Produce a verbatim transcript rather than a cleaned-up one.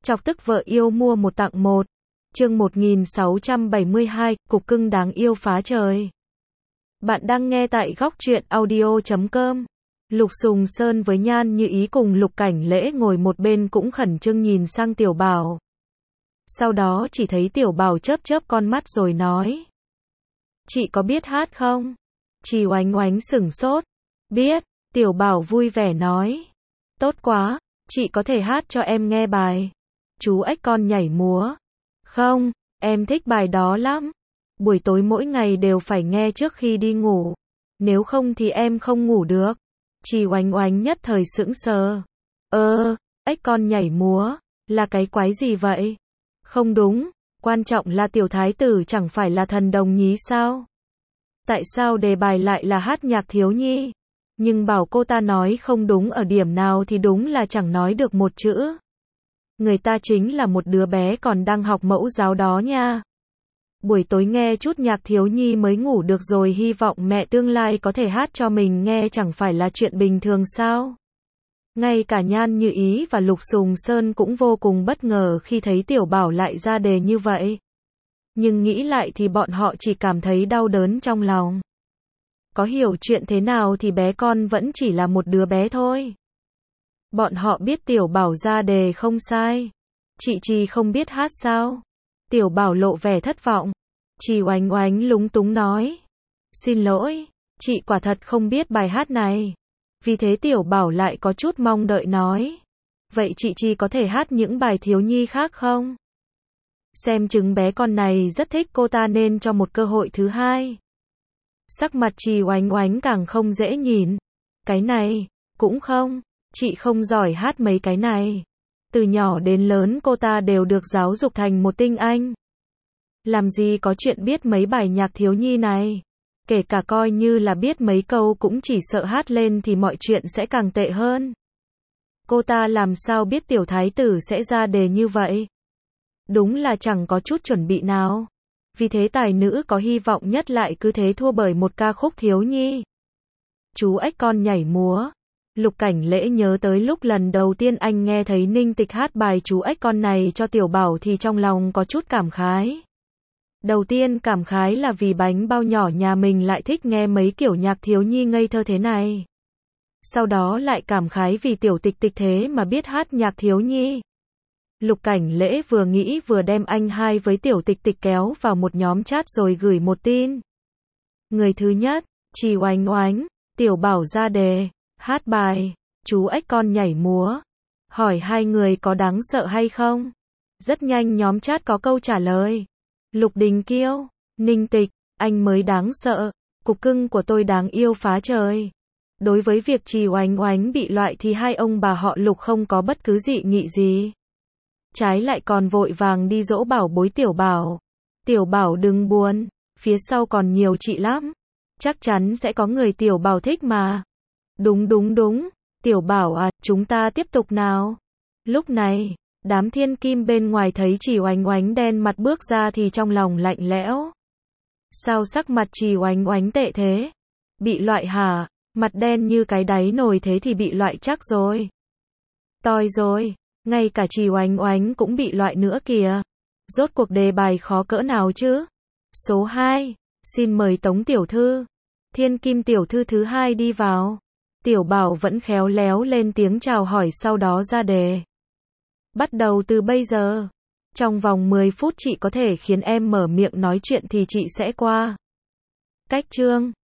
Chọc tức vợ yêu mua một tặng một. Chương một nghìn sáu trăm bảy mươi hai, cục cưng đáng yêu phá trời. Bạn đang nghe tại góc truyện audio chấm com. Lục Sùng Sơn với Nhan Như Ý cùng Lục Cảnh Lễ ngồi một bên cũng khẩn trương nhìn sang Tiểu Bảo. Sau đó chỉ thấy Tiểu Bảo chớp chớp con mắt rồi nói: "Chị có biết hát không?" Chị Oánh Oánh sửng sốt. "Biết." Tiểu Bảo vui vẻ nói. "Tốt quá, chị có thể hát cho em nghe bài Chú ếch con nhảy múa." "Không, em thích bài đó lắm. Buổi tối mỗi ngày đều phải nghe trước khi đi ngủ. Nếu không thì em không ngủ được." Chị Oánh Oánh nhất thời sững sờ. "Ơ, ếch con nhảy múa, là cái quái gì vậy?" "Không đúng, quan trọng là tiểu thái tử chẳng phải là thần đồng nhí sao? Tại sao đề bài lại là hát nhạc thiếu nhi?" Nhưng bảo cô ta nói không đúng ở điểm nào thì đúng là chẳng nói được một chữ. Người ta chính là một đứa bé còn đang học mẫu giáo đó nha. Buổi tối nghe chút nhạc thiếu nhi mới ngủ được rồi, hy vọng mẹ tương lai có thể hát cho mình nghe chẳng phải là chuyện bình thường sao? Ngay cả Nhan Như Ý và Lục Sùng Sơn cũng vô cùng bất ngờ khi thấy Tiểu Bảo lại ra đề như vậy. Nhưng nghĩ lại thì bọn họ chỉ cảm thấy đau đớn trong lòng. Có hiểu chuyện thế nào thì bé con vẫn chỉ là một đứa bé thôi. Bọn họ biết Tiểu Bảo ra đề không sai. "Chị Trì không biết hát sao?" Tiểu Bảo lộ vẻ thất vọng. Chị Oánh Oánh lúng túng nói: "Xin lỗi, chị quả thật không biết bài hát này." Vì thế Tiểu Bảo lại có chút mong đợi nói: "Vậy chị Trì có thể hát những bài thiếu nhi khác không? Xem chừng bé con này rất thích cô ta nên cho một cơ hội thứ hai." Sắc mặt chị Oánh Oánh càng không dễ nhìn. "Cái này, cũng không, chị không giỏi hát mấy cái này. Từ nhỏ đến lớn cô ta đều được giáo dục thành một tinh anh. Làm gì có chuyện biết mấy bài nhạc thiếu nhi này. Kể cả coi như là biết mấy câu cũng chỉ sợ hát lên thì mọi chuyện sẽ càng tệ hơn. Cô ta làm sao biết tiểu thái tử sẽ ra đề như vậy? Đúng là chẳng có chút chuẩn bị nào." Vì thế tài nữ có hy vọng nhất lại cứ thế thua bởi một ca khúc thiếu nhi. Chú ếch con nhảy múa. Lục Cảnh Lễ nhớ tới lúc lần đầu tiên anh nghe thấy Ninh Tịch hát bài Chú ếch con này cho Tiểu Bảo thì trong lòng có chút cảm khái. Đầu tiên cảm khái là vì bánh bao nhỏ nhà mình lại thích nghe mấy kiểu nhạc thiếu nhi ngây thơ thế này. Sau đó lại cảm khái vì Tiểu Tịch Tịch thế mà biết hát nhạc thiếu nhi. Lục Cảnh Lễ vừa nghĩ vừa đem anh hai với Tiểu Tịch Tịch kéo vào một nhóm chat rồi gửi một tin. Người thứ nhất, chị Oánh Oánh, Tiểu Bảo ra đề, hát bài Chú ếch con nhảy múa. Hỏi hai người có đáng sợ hay không? Rất nhanh nhóm chat có câu trả lời. Lục Đình Kiêu, Ninh Tịch, anh mới đáng sợ, cục cưng của tôi đáng yêu phá trời. Đối với việc chị Oánh Oánh bị loại thì hai ông bà họ Lục không có bất cứ dị nghị gì. Trái lại còn vội vàng đi dỗ bảo bối Tiểu Bảo. "Tiểu Bảo đừng buồn, phía sau còn nhiều chị lắm. Chắc chắn sẽ có người Tiểu Bảo thích mà." "Đúng đúng đúng, Tiểu Bảo à, chúng ta tiếp tục nào." Lúc này, đám thiên kim bên ngoài thấy chị Oánh Oánh đen mặt bước ra thì trong lòng lạnh lẽo. Sao sắc mặt chị Oánh Oánh tệ thế? Bị loại hả? Mặt đen như cái đáy nồi thế thì bị loại chắc rồi. Toi rồi. Ngay cả chị Oánh Oánh cũng bị loại nữa kìa. Rốt cuộc đề bài khó cỡ nào chứ? Số hai, xin mời Tống tiểu thư. Thiên kim tiểu thư thứ hai đi vào. Tiểu Bảo vẫn khéo léo lên tiếng chào hỏi sau đó ra đề. "Bắt đầu từ bây giờ. Trong vòng mười phút chị có thể khiến em mở miệng nói chuyện thì chị sẽ qua." Cách chương